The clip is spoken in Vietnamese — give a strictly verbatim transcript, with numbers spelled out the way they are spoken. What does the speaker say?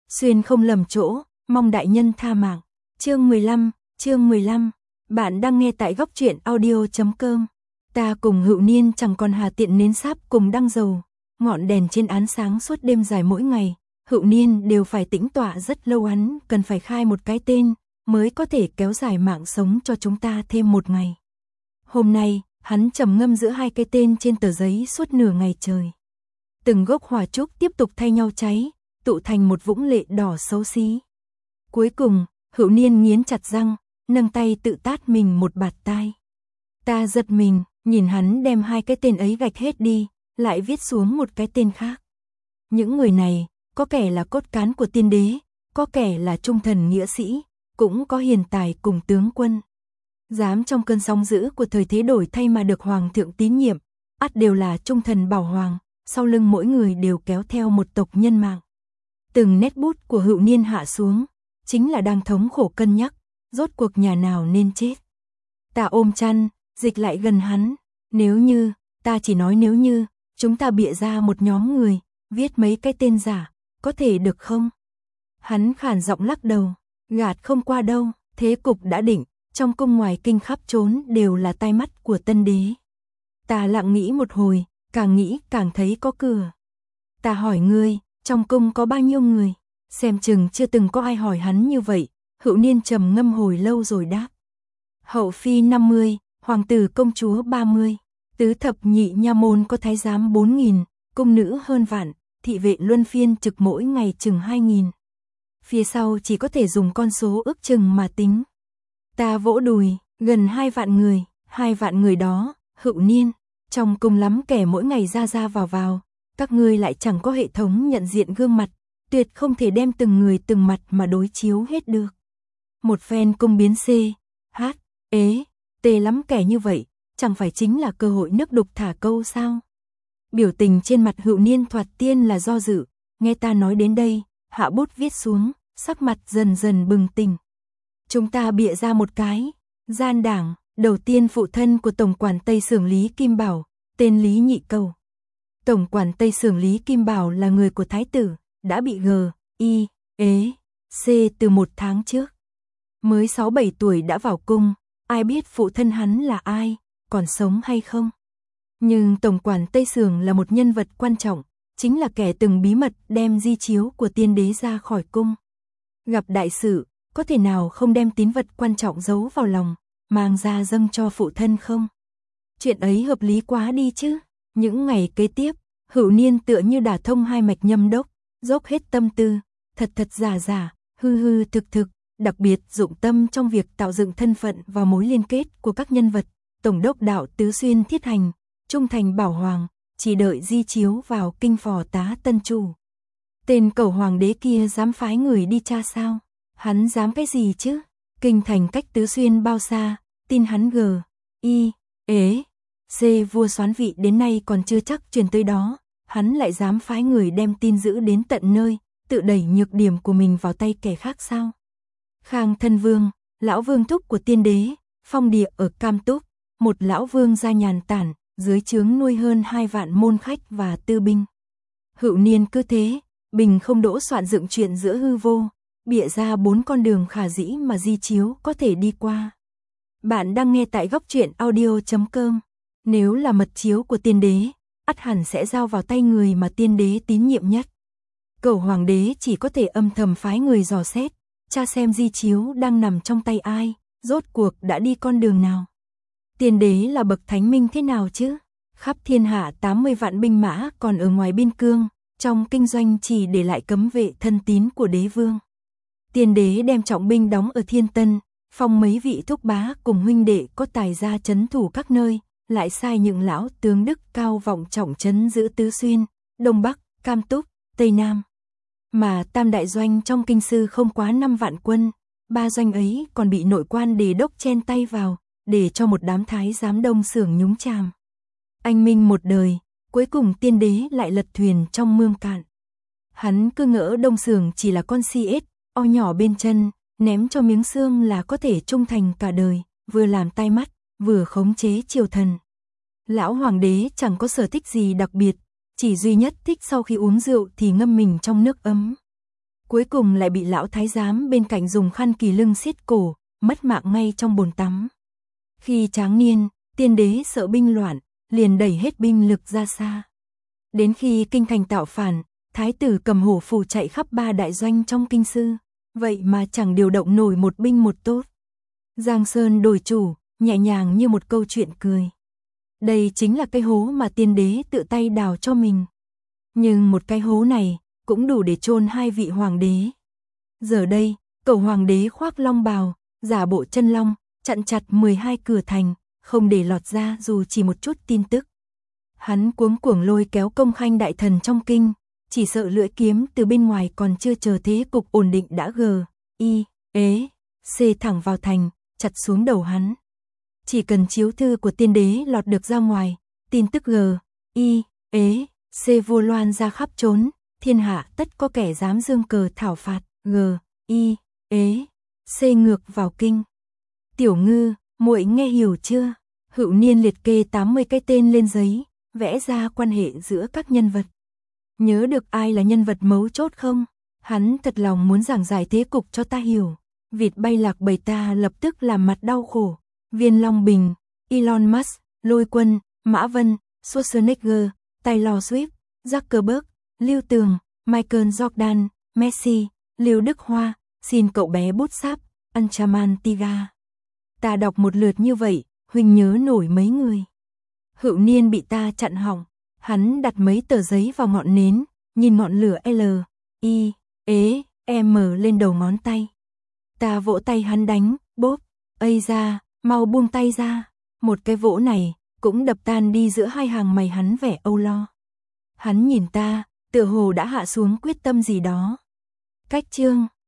Xuyên không lầm chỗ, mong đại nhân tha mạng. Chương mười lăm, chương mười lăm. Bạn đang nghe tại góc truyện audio chấm com. Ta cùng Hữu Niên chẳng còn hà tiện nến sáp cùng đăng dầu, ngọn đèn trên án sáng suốt đêm dài mỗi ngày. Hữu Niên đều phải tĩnh tọa rất lâu, hắn cần phải khai một cái tên mới có thể kéo dài mạng sống cho chúng ta thêm một ngày. Hôm nay, hắn trầm ngâm giữa hai cái tên trên tờ giấy suốt nửa ngày trời. Từng gốc hỏa trúc tiếp tục thay nhau cháy, tụ thành một vũng lệ đỏ xấu xí. Cuối cùng, Hữu Niên nghiến chặt răng, nâng tay tự tát mình một bạt tai. Ta giật mình, nhìn hắn đem hai cái tên ấy gạch hết đi, lại viết xuống một cái tên khác. Những người này, có kẻ là cốt cán của tiên đế, có kẻ là trung thần nghĩa sĩ, cũng có hiền tài cùng tướng quân. Dám trong cơn sóng dữ của thời thế đổi thay mà được hoàng thượng tín nhiệm, ắt đều là trung thần bảo hoàng, sau lưng mỗi người đều kéo theo một tộc nhân mạng. Từng nét bút của Hữu Niên hạ xuống, chính là đang thống khổ cân nhắc, rốt cuộc nhà nào nên chết. Ta ôm chăn, dịch lại gần hắn, nếu như, ta chỉ nói nếu như, chúng ta bịa ra một nhóm người, viết mấy cái tên giả, có thể được không? Hắn khản giọng lắc đầu, gạt không qua đâu, thế cục đã định, trong cung ngoài kinh khắp trốn đều là tai mắt của tân đế. Ta lặng nghĩ một hồi, càng nghĩ càng thấy có cửa. Ta hỏi ngươi, trong cung có bao nhiêu người? Xem chừng chưa từng có ai hỏi hắn như vậy. Hữu Niên trầm ngâm hồi lâu rồi đáp. Hậu phi năm mươi, hoàng tử công chúa ba mươi, tứ thập nhị nha môn có thái giám bốn nghìn, cung nữ hơn vạn, thị vệ luân phiên trực mỗi ngày chừng hai nghìn. Phía sau chỉ có thể dùng con số ước chừng mà tính. Ta vỗ đùi, gần hai vạn người, hai vạn người đó, Hữu Niên, trong cung lắm kẻ mỗi ngày ra ra vào vào, các ngươi lại chẳng có hệ thống nhận diện gương mặt, tuyệt không thể đem từng người từng mặt mà đối chiếu hết được. Một phen cung biến C, H, ế, T lắm kẻ như vậy, chẳng phải chính là cơ hội nước đục thả câu sao? Biểu tình trên mặt Hữu Niên thoạt tiên là do dự, nghe ta nói đến đây, hạ bút viết xuống, sắc mặt dần dần bừng tỉnh. Chúng ta bịa ra một cái, gian đảng, đầu tiên phụ thân của Tổng quản Tây Xưởng Lý Kim Bảo, tên Lý Nhị Cầu. Tổng quản Tây Xưởng Lý Kim Bảo là người của Thái tử, đã bị G, I, ế, C từ một tháng trước. Mới sáu bảy tuổi đã vào cung, ai biết phụ thân hắn là ai, còn sống hay không. Nhưng Tổng quản Tây Xưởng là một nhân vật quan trọng, chính là kẻ từng bí mật đem di chiếu của tiên đế ra khỏi cung. Gặp đại sự, có thể nào không đem tín vật quan trọng giấu vào lòng, mang ra dâng cho phụ thân không? Chuyện ấy hợp lý quá đi chứ. Những ngày kế tiếp, Hữu Niên tựa như đả thông hai mạch nhâm đốc, dốc hết tâm tư, thật thật giả giả, hư hư thực thực, đặc biệt dụng tâm trong việc tạo dựng thân phận và mối liên kết của các nhân vật. Tổng đốc đạo Tứ Xuyên thiết hành, trung thành bảo hoàng, chỉ đợi di chiếu vào kinh phò tá tân chủ. Tên cẩu hoàng đế kia dám phái người đi tra sao? Hắn dám cái gì chứ? Kinh thành cách Tứ Xuyên bao xa, tin hắn G, I, ế, C vua soán vị đến nay còn chưa chắc truyền tới đó, hắn lại dám phái người đem tin giữ đến tận nơi, tự đẩy nhược điểm của mình vào tay kẻ khác sao? Khang Thân Vương, lão vương thúc của tiên đế, phong địa ở Cam Túc, một lão vương gia nhàn tản, dưới trướng nuôi hơn hai vạn môn khách và tư binh. Hữu Niên cứ thế, bình không đỗ soạn dựng chuyện giữa hư vô, bịa ra bốn con đường khả dĩ mà di chiếu có thể đi qua. Bạn đang nghe tại góc truyện audio chấm com. Nếu là mật chiếu của tiên đế, ắt hẳn sẽ giao vào tay người mà tiên đế tín nhiệm nhất. Cẩu hoàng đế chỉ có thể âm thầm phái người dò xét, tra xem di chiếu đang nằm trong tay ai, rốt cuộc đã đi con đường nào. Tiên đế là bậc thánh minh thế nào chứ? Khắp thiên hạ tám mươi vạn binh mã còn ở ngoài biên cương, trong kinh doanh chỉ để lại cấm vệ thân tín của đế vương. Tiên đế đem trọng binh đóng ở Thiên Tân, phong mấy vị thúc bá cùng huynh đệ có tài ra trấn thủ các nơi, lại sai những lão tướng đức cao vọng trọng trấn giữ Tứ Xuyên, Đông Bắc, Cam Túc, Tây Nam. Mà tam đại doanh trong kinh sư không quá năm vạn quân, ba doanh ấy còn bị nội quan đề đốc chen tay vào, để cho một đám thái giám Đông Xưởng nhúng chàm. Anh minh một đời, cuối cùng tiên đế lại lật thuyền trong mương cạn. Hắn cứ ngỡ Đông Xưởng chỉ là con si ếch, o nhỏ bên chân, ném cho miếng xương là có thể trung thành cả đời, vừa làm tai mắt, vừa khống chế triều thần. Lão hoàng đế chẳng có sở thích gì đặc biệt, chỉ duy nhất thích sau khi uống rượu thì ngâm mình trong nước ấm. cuối cùng lại bị lão thái giám bên cạnh dùng khăn kỳ lưng siết cổ, mất mạng ngay trong bồn tắm. Khi tráng niên, tiên đế sợ binh loạn, liền đẩy hết binh lực ra xa. Đến khi kinh thành tạo phản, thái tử cầm hổ phù chạy khắp ba đại doanh trong kinh sư, vậy mà chẳng điều động nổi một binh một tốt. Giang sơn đổi chủ, nhẹ nhàng như một câu chuyện cười. Đây chính là cái hố mà tiên đế tự tay đào cho mình. Nhưng một cái hố này cũng đủ để chôn hai vị hoàng đế. Giờ đây, cẩu hoàng đế khoác long bào, giả bộ chân long, chặn chặt mười hai cửa thành, không để lọt ra dù chỉ một chút tin tức. Hắn cuống cuồng lôi kéo công khanh đại thần trong kinh, chỉ sợ lưỡi kiếm từ bên ngoài còn chưa chờ thế cục ổn định đã gờ, y, ế, xê thẳng vào thành, chặt xuống đầu hắn. Chỉ cần chiếu thư của tiên đế lọt được ra ngoài, tin tức gờ, y, ế, xê vua loan ra khắp trốn, thiên hạ tất có kẻ dám dương cờ thảo phạt, gờ, y, ế, xê ngược vào kinh. Tiểu Ngư, muội nghe hiểu chưa? Hữu Niên liệt kê tám mươi cái tên lên giấy, vẽ ra quan hệ giữa các nhân vật. Nhớ được ai là nhân vật mấu chốt không? Hắn thật lòng muốn giảng giải thế cục cho ta hiểu. Vịt bay lạc bầy ta lập tức làm mặt đau khổ. Viên Long Bình, Elon Musk, Lôi Quân, Mã Vân, Schwarzenegger, Taylor Swift, Zuckerberg, Lưu Tường, Michael Jordan, Messi, Lưu Đức Hoa, xin cậu bé bút sáp, Anchaman Tiga. Ta đọc một lượt như vậy, huynh nhớ nổi mấy người. Hữu Niên bị ta chặn họng, hắn đặt mấy tờ giấy vào ngọn nến, nhìn ngọn lửa L, I, ế, M lên đầu ngón tay. Ta vỗ tay hắn đánh, bốp, ây ra, mau buông tay ra. Một cái vỗ này, cũng đập tan đi giữa hai hàng mày hắn vẻ âu lo. Hắn nhìn ta, tựa hồ đã hạ xuống quyết tâm gì đó. Cách chương